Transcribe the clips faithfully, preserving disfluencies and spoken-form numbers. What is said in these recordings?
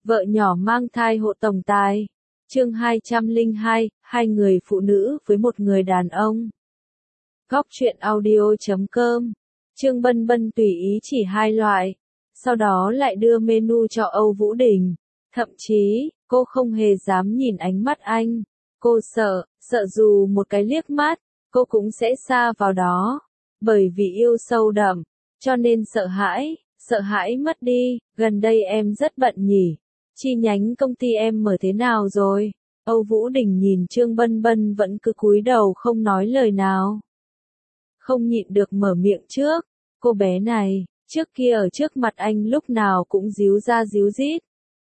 Vợ nhỏ mang thai hộ tổng tài. Chương hai trăm lẻ hai, hai người phụ nữ với một người đàn ông. Góc truyện audio chấm com. Trương Bân Bân tùy ý chỉ hai loại, sau đó lại đưa menu cho Âu Vũ Đình. Thậm chí, cô không hề dám nhìn ánh mắt anh. Cô sợ, sợ dù một cái liếc mắt, cô cũng sẽ sa vào đó. Bởi vì yêu sâu đậm, cho nên sợ hãi, sợ hãi mất đi. Gần đây em rất bận nhỉ? Chi nhánh công ty em mở thế nào rồi? Âu Vũ Đình nhìn Trương Bân Bân vẫn cứ cúi đầu không nói lời nào. Không nhịn được mở miệng trước. Cô bé này, trước kia ở trước mặt anh lúc nào cũng díu ra díu dít.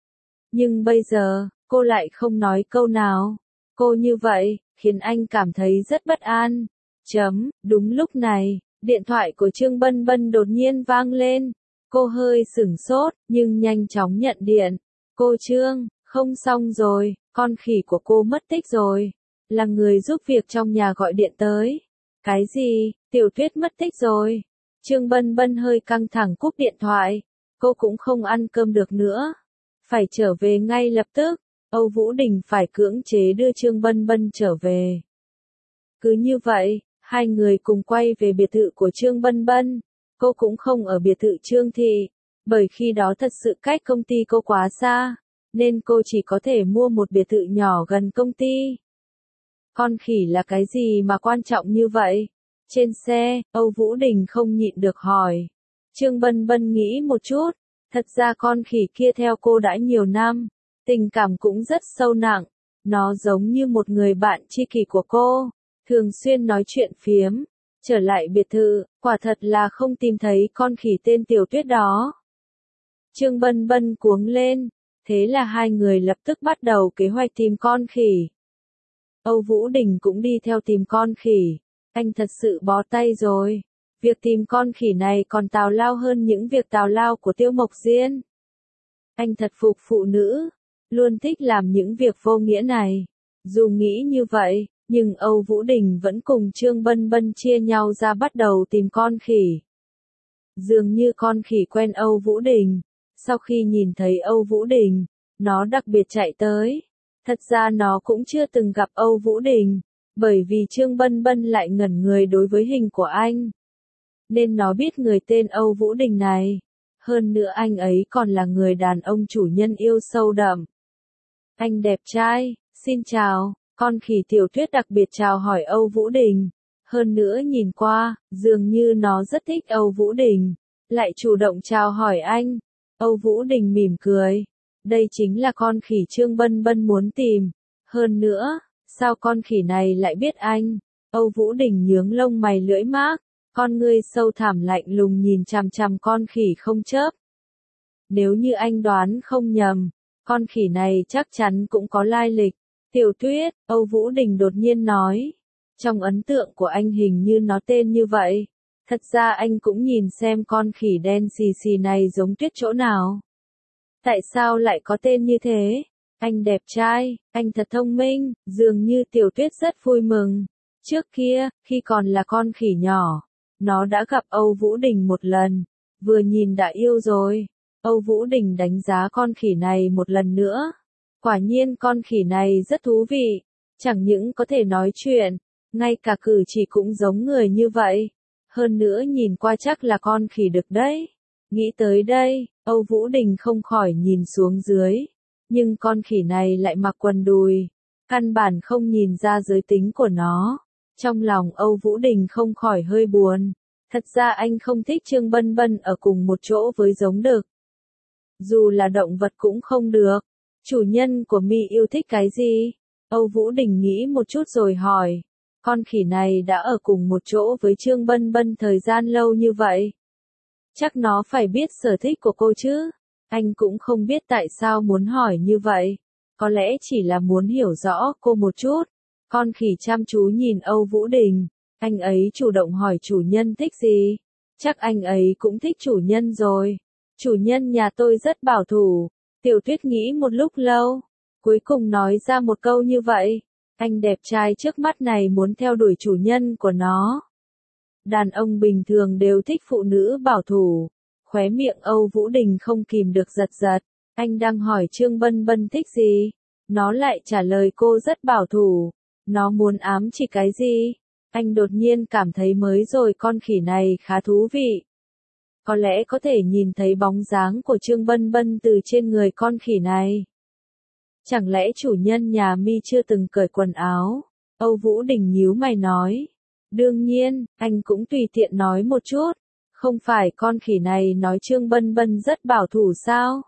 Nhưng bây giờ, cô lại không nói câu nào. Cô như vậy, khiến anh cảm thấy rất bất an. Chấm, đúng lúc này, điện thoại của Trương Bân Bân đột nhiên vang lên. Cô hơi sửng sốt, nhưng nhanh chóng nhận điện. Cô Trương, không xong rồi, con khỉ của cô mất tích rồi. Là người giúp việc trong nhà gọi điện tới. Cái gì, Tiểu Tuyết mất tích rồi. Trương Bân Bân hơi căng thẳng cúp điện thoại. Cô cũng không ăn cơm được nữa. Phải trở về ngay lập tức. Âu Vũ Đình phải cưỡng chế đưa Trương Bân Bân trở về. Cứ như vậy, hai người cùng quay về biệt thự của Trương Bân Bân. Cô cũng không ở biệt thự Trương Thị, bởi khi đó thật sự cách công ty cô quá xa, nên cô chỉ có thể mua một biệt thự nhỏ gần công ty. Con khỉ là cái gì mà quan trọng như vậy? Trên xe, Âu Vũ Đình không nhịn được hỏi. Trương Bân Bân nghĩ một chút, thật ra con khỉ kia theo cô đã nhiều năm, tình cảm cũng rất sâu nặng. Nó giống như một người bạn tri kỷ của cô, thường xuyên nói chuyện phiếm. Trở lại biệt thự, quả thật là không tìm thấy con khỉ tên Tiểu Tuyết đó. Trương Bân Bân cuống lên, thế là hai người lập tức bắt đầu kế hoạch tìm con khỉ. Âu Vũ Đình cũng đi theo tìm con khỉ. Anh thật sự bó tay rồi. Việc tìm con khỉ này còn tào lao hơn những việc tào lao của Tiêu Mộc Diên. Anh thật phục phụ nữ, luôn thích làm những việc vô nghĩa này. Dù nghĩ như vậy, nhưng Âu Vũ Đình vẫn cùng Trương Bân Bân chia nhau ra bắt đầu tìm con khỉ. Dường như con khỉ quen Âu Vũ Đình. Sau khi nhìn thấy Âu Vũ Đình, nó đặc biệt chạy tới. Thật ra nó cũng chưa từng gặp Âu Vũ Đình, bởi vì Trương Bân Bân lại ngẩn người đối với hình của anh. Nên nó biết người tên Âu Vũ Đình này. Hơn nữa anh ấy còn là người đàn ông chủ nhân yêu sâu đậm. Anh đẹp trai, xin chào. Con khỉ Tiểu Tuyết đặc biệt chào hỏi Âu Vũ Đình. Hơn nữa nhìn qua, dường như nó rất thích Âu Vũ Đình. Lại chủ động chào hỏi anh. Âu Vũ Đình mỉm cười. Đây chính là con khỉ Trương Bân Bân muốn tìm. Hơn nữa, sao con khỉ này lại biết anh? Âu Vũ Đình nhướng lông mày lưỡi mác. Con ngươi sâu thẳm lạnh lùng nhìn chằm chằm con khỉ không chớp. Nếu như anh đoán không nhầm, con khỉ này chắc chắn cũng có lai lịch. Tiểu Tuyết, Âu Vũ Đình đột nhiên nói. Trong ấn tượng của anh hình như nó tên như vậy. Thật ra anh cũng nhìn xem con khỉ đen xì xì này giống Tuyết chỗ nào. Tại sao lại có tên như thế? Anh đẹp trai, anh thật thông minh, dường như Tiểu Tuyết rất vui mừng. Trước kia, khi còn là con khỉ nhỏ, nó đã gặp Âu Vũ Đình một lần. Vừa nhìn đã yêu rồi. Âu Vũ Đình đánh giá con khỉ này một lần nữa. Quả nhiên con khỉ này rất thú vị, chẳng những có thể nói chuyện, ngay cả cử chỉ cũng giống người như vậy. Hơn nữa nhìn qua chắc là con khỉ đực đấy. Nghĩ tới đây, Âu Vũ Đình không khỏi nhìn xuống dưới. Nhưng con khỉ này lại mặc quần đùi, căn bản không nhìn ra giới tính của nó. Trong lòng Âu Vũ Đình không khỏi hơi buồn. Thật ra anh không thích Trương Bân Bân ở cùng một chỗ với giống đực. Dù là động vật cũng không được. Chủ nhân của mi yêu thích cái gì? Âu Vũ Đình nghĩ một chút rồi hỏi. Con khỉ này đã ở cùng một chỗ với Trương Bân Bân thời gian lâu như vậy. Chắc nó phải biết sở thích của cô chứ. Anh cũng không biết tại sao muốn hỏi như vậy. Có lẽ chỉ là muốn hiểu rõ cô một chút. Con khỉ chăm chú nhìn Âu Vũ Đình. Anh ấy chủ động hỏi chủ nhân thích gì. Chắc anh ấy cũng thích chủ nhân rồi. Chủ nhân nhà tôi rất bảo thủ. Tiểu Tuyết nghĩ một lúc lâu, cuối cùng nói ra một câu như vậy. Anh đẹp trai trước mắt này muốn theo đuổi chủ nhân của nó. Đàn ông bình thường đều thích phụ nữ bảo thủ. Khóe miệng Âu Vũ Đình không kìm được giật giật. Anh đang hỏi Trương Bân Bân thích gì? Nó lại trả lời cô rất bảo thủ. Nó muốn ám chỉ cái gì? Anh đột nhiên cảm thấy mới rồi con khỉ này khá thú vị. Có lẽ có thể nhìn thấy bóng dáng của Trương Bân Bân từ trên người con khỉ này. Chẳng lẽ chủ nhân nhà Mi chưa từng cởi quần áo? Âu Vũ Đình nhíu mày nói. Đương nhiên, anh cũng tùy tiện nói một chút. Không phải con khỉ này nói Trương Bân Bân rất bảo thủ sao?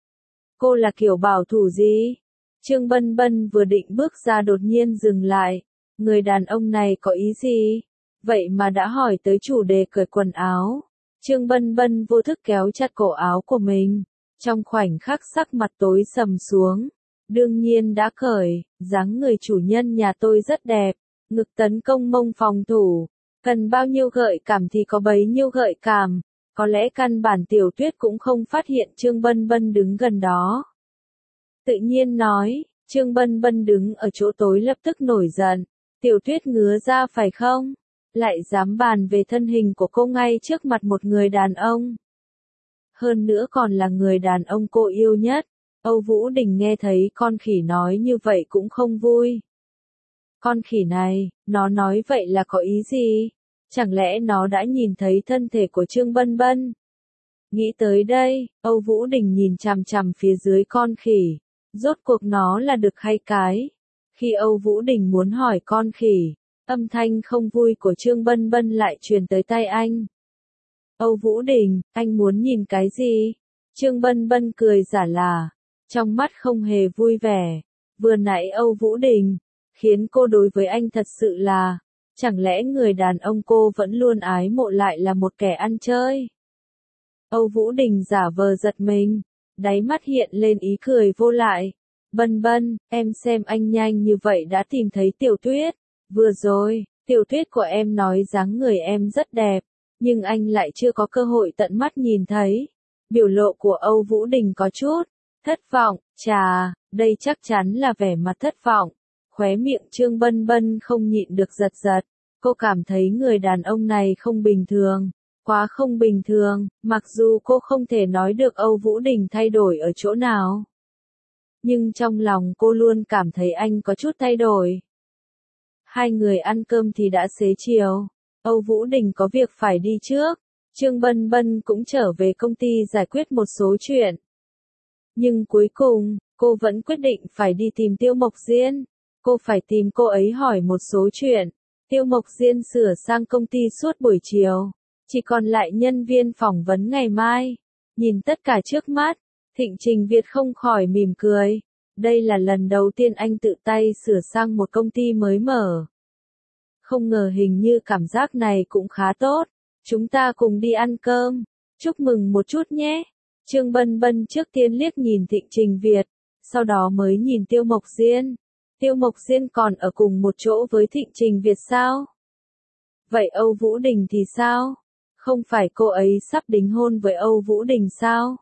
Cô là kiểu bảo thủ gì? Trương Bân Bân vừa định bước ra đột nhiên dừng lại. Người đàn ông này có ý gì? Vậy mà đã hỏi tới chủ đề cởi quần áo. Trương Bân Bân vô thức kéo chặt cổ áo của mình. Trong khoảnh khắc sắc mặt tối sầm xuống. Đương nhiên đã cởi, dáng người chủ nhân nhà tôi rất đẹp. Ngực tấn công mông phòng thủ. Cần bao nhiêu gợi cảm thì có bấy nhiêu gợi cảm. Có lẽ căn bản Tiểu Tuyết cũng không phát hiện Trương Bân Bân đứng gần đó. Tự nhiên nói, Trương Bân Bân đứng ở chỗ tối lập tức nổi giận. Tiểu Tuyết ngứa ra phải không? Lại dám bàn về thân hình của cô ngay trước mặt một người đàn ông. Hơn nữa còn là người đàn ông cô yêu nhất. Âu Vũ Đình nghe thấy con khỉ nói như vậy cũng không vui. Con khỉ này, nó nói vậy là có ý gì? Chẳng lẽ nó đã nhìn thấy thân thể của Trương Bân Bân? Nghĩ tới đây, Âu Vũ Đình nhìn chằm chằm phía dưới con khỉ. Rốt cuộc nó là đực hay cái? Khi Âu Vũ Đình muốn hỏi con khỉ, âm thanh không vui của Trương Bân Bân lại truyền tới tai anh. Âu Vũ Đình, anh muốn nhìn cái gì? Trương Bân Bân cười giả là, trong mắt không hề vui vẻ. Vừa nãy Âu Vũ Đình, khiến cô đối với anh thật sự là, chẳng lẽ người đàn ông cô vẫn luôn ái mộ lại là một kẻ ăn chơi? Âu Vũ Đình giả vờ giật mình, đáy mắt hiện lên ý cười vô lại. Bân Bân, em xem anh nhanh như vậy đã tìm thấy Tiểu Tuyết. Vừa rồi, Tiểu Tuyết của em nói dáng người em rất đẹp, nhưng anh lại chưa có cơ hội tận mắt nhìn thấy. Biểu lộ của Âu Vũ Đình có chút thất vọng, chà, đây chắc chắn là vẻ mặt thất vọng. Khóe miệng Trương Bân Bân không nhịn được giật giật, cô cảm thấy người đàn ông này không bình thường, quá không bình thường, mặc dù cô không thể nói được Âu Vũ Đình thay đổi ở chỗ nào. Nhưng trong lòng cô luôn cảm thấy anh có chút thay đổi. Hai người ăn cơm thì đã xế chiều, Âu Vũ Đình có việc phải đi trước, Trương Bân Bân cũng trở về công ty giải quyết một số chuyện. Nhưng cuối cùng, cô vẫn quyết định phải đi tìm Tiêu Mộc Diên. Cô phải tìm cô ấy hỏi một số chuyện. Tiêu Mộc Diên sửa sang công ty suốt buổi chiều, chỉ còn lại nhân viên phỏng vấn ngày mai. Nhìn tất cả trước mắt, Thịnh Trình Việt không khỏi mỉm cười. Đây là lần đầu tiên anh tự tay sửa sang một công ty mới mở. Không ngờ hình như cảm giác này cũng khá tốt. Chúng ta cùng đi ăn cơm. Chúc mừng một chút nhé. Trương Bân Bân trước tiên liếc nhìn Thịnh Trình Việt, sau đó mới nhìn Tiêu Mộc Diên. Tiêu Mộc Diên còn ở cùng một chỗ với Thịnh Trình Việt sao? Vậy Âu Vũ Đình thì sao? Không phải cô ấy sắp đính hôn với Âu Vũ Đình sao?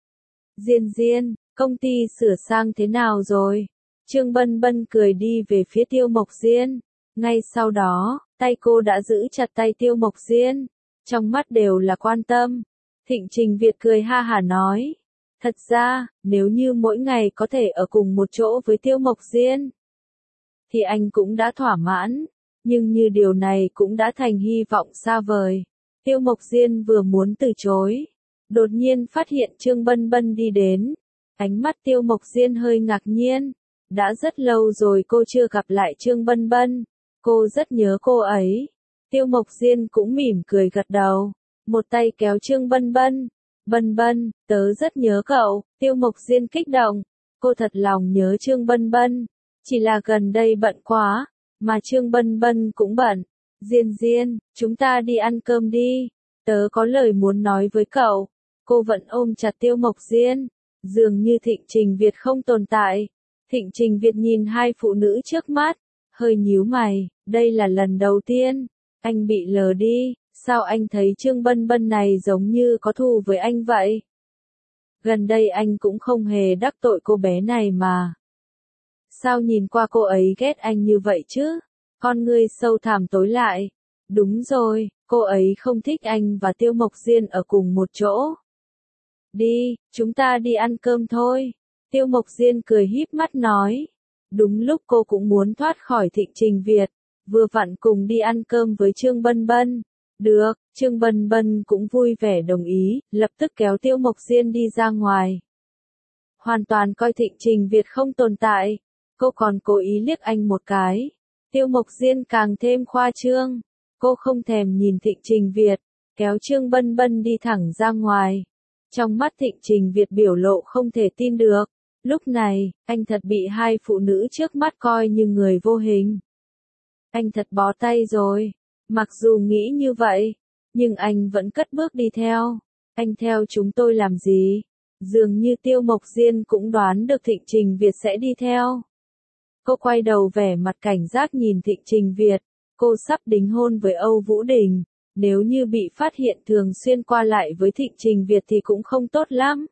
Diên Diên, công ty sửa sang thế nào rồi? Trương Bân Bân cười đi về phía Tiêu Mộc Diên. Ngay sau đó, tay cô đã giữ chặt tay Tiêu Mộc Diên. Trong mắt đều là quan tâm. Thịnh Trình Việt cười ha hả nói. Thật ra, nếu như mỗi ngày có thể ở cùng một chỗ với Tiêu Mộc Diên, thì anh cũng đã thỏa mãn. Nhưng như điều này cũng đã thành hy vọng xa vời. Tiêu Mộc Diên vừa muốn từ chối, đột nhiên phát hiện Trương Bân Bân đi đến. Ánh mắt Tiêu Mộc Diên hơi ngạc nhiên. Đã rất lâu rồi cô chưa gặp lại Trương Bân Bân. Cô rất nhớ cô ấy. Tiêu Mộc Diên cũng mỉm cười gật đầu. Một tay kéo Trương Bân Bân. Bân Bân, tớ rất nhớ cậu. Tiêu Mộc Diên kích động. Cô thật lòng nhớ Trương Bân Bân. Chỉ là gần đây bận quá, mà Trương Bân Bân cũng bận. Diên Diên, chúng ta đi ăn cơm đi. Tớ có lời muốn nói với cậu. Cô vẫn ôm chặt Tiêu Mộc Diên. Dường như Thịnh Trình Việt không tồn tại. Thịnh Trình Việt nhìn hai phụ nữ trước mắt, hơi nhíu mày. Đây là lần đầu tiên anh bị lờ đi. Sao anh thấy Trương Bân Bân này giống như có thù với anh vậy? Gần đây anh cũng không hề đắc tội cô bé này mà. Sao nhìn qua cô ấy ghét anh như vậy chứ? Con ngươi sâu thẳm tối lại. Đúng rồi, cô ấy không thích anh và Tiêu Mộc Diên ở cùng một chỗ. Đi, chúng ta đi ăn cơm thôi. Tiêu Mộc Diên cười híp mắt nói. Đúng lúc cô cũng muốn thoát khỏi Thịnh Trình Việt, vừa vặn cùng đi ăn cơm với Trương Bân Bân. Được, Trương Bân Bân cũng vui vẻ đồng ý, lập tức kéo Tiêu Mộc Diên đi ra ngoài. Hoàn toàn coi Thịnh Trình Việt không tồn tại, cô còn cố ý liếc anh một cái. Tiêu Mộc Diên càng thêm khoa trương, cô không thèm nhìn Thịnh Trình Việt, kéo Trương Bân Bân đi thẳng ra ngoài. Trong mắt Thịnh Trình Việt biểu lộ không thể tin được, lúc này, anh thật bị hai phụ nữ trước mắt coi như người vô hình. Anh thật bó tay rồi, mặc dù nghĩ như vậy, nhưng anh vẫn cất bước đi theo. Anh theo chúng tôi làm gì? Dường như Tiêu Mộc Diên cũng đoán được Thịnh Trình Việt sẽ đi theo. Cô quay đầu vẻ mặt cảnh giác nhìn Thịnh Trình Việt, cô sắp đính hôn với Âu Vũ Đình, nếu như bị phát hiện thường xuyên qua lại với Thịnh Trình Việt thì cũng không tốt lắm.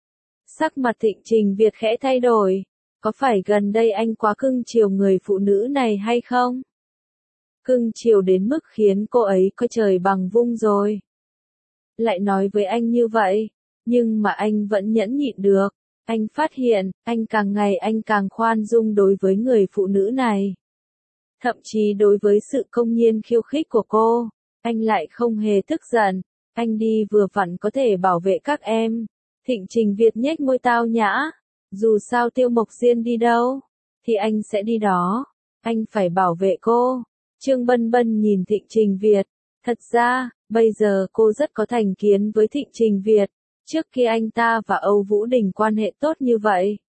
Sắc mặt Thịnh Trình Việt khẽ thay đổi, có phải gần đây anh quá cưng chiều người phụ nữ này hay không? Cưng chiều đến mức khiến cô ấy coi trời bằng vung rồi. Lại nói với anh như vậy, nhưng mà anh vẫn nhẫn nhịn được. Anh phát hiện, anh càng ngày anh càng khoan dung đối với người phụ nữ này. Thậm chí đối với sự công nhiên khiêu khích của cô, anh lại không hề tức giận. Anh đi vừa vặn có thể bảo vệ các em. Thịnh Trình Việt nhếch môi tao nhã. Dù sao Tiêu Mộc Diên đi đâu, thì anh sẽ đi đó. Anh phải bảo vệ cô. Trương Bân Bân nhìn Thịnh Trình Việt. Thật ra, bây giờ cô rất có thành kiến với Thịnh Trình Việt. Trước khi anh ta và Âu Vũ Đình quan hệ tốt như vậy.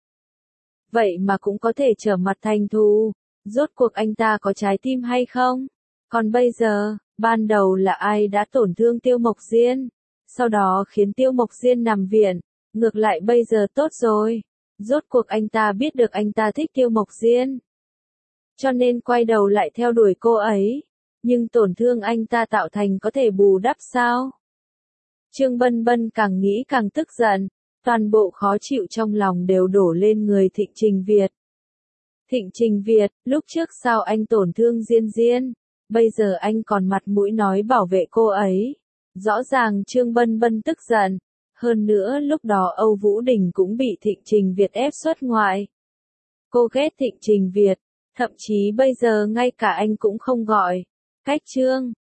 Vậy mà cũng có thể trở mặt thành thù. Rốt cuộc anh ta có trái tim hay không? Còn bây giờ, ban đầu là ai đã tổn thương Tiêu Mộc Diên? Sau đó khiến Tiêu Mộc Diên nằm viện. Ngược lại bây giờ tốt rồi. Rốt cuộc anh ta biết được anh ta thích Tiêu Mộc Diên. Cho nên quay đầu lại theo đuổi cô ấy. Nhưng tổn thương anh ta tạo thành có thể bù đắp sao? Trương Bân Bân càng nghĩ càng tức giận, toàn bộ khó chịu trong lòng đều đổ lên người Thịnh Trình Việt. Thịnh Trình Việt, lúc trước sao anh tổn thương Diên Diên, bây giờ anh còn mặt mũi nói bảo vệ cô ấy. Rõ ràng Trương Bân Bân tức giận, hơn nữa lúc đó Âu Vũ Đình cũng bị Thịnh Trình Việt ép xuất ngoại. Cô ghét Thịnh Trình Việt, thậm chí bây giờ ngay cả anh cũng không gọi. Cách Trương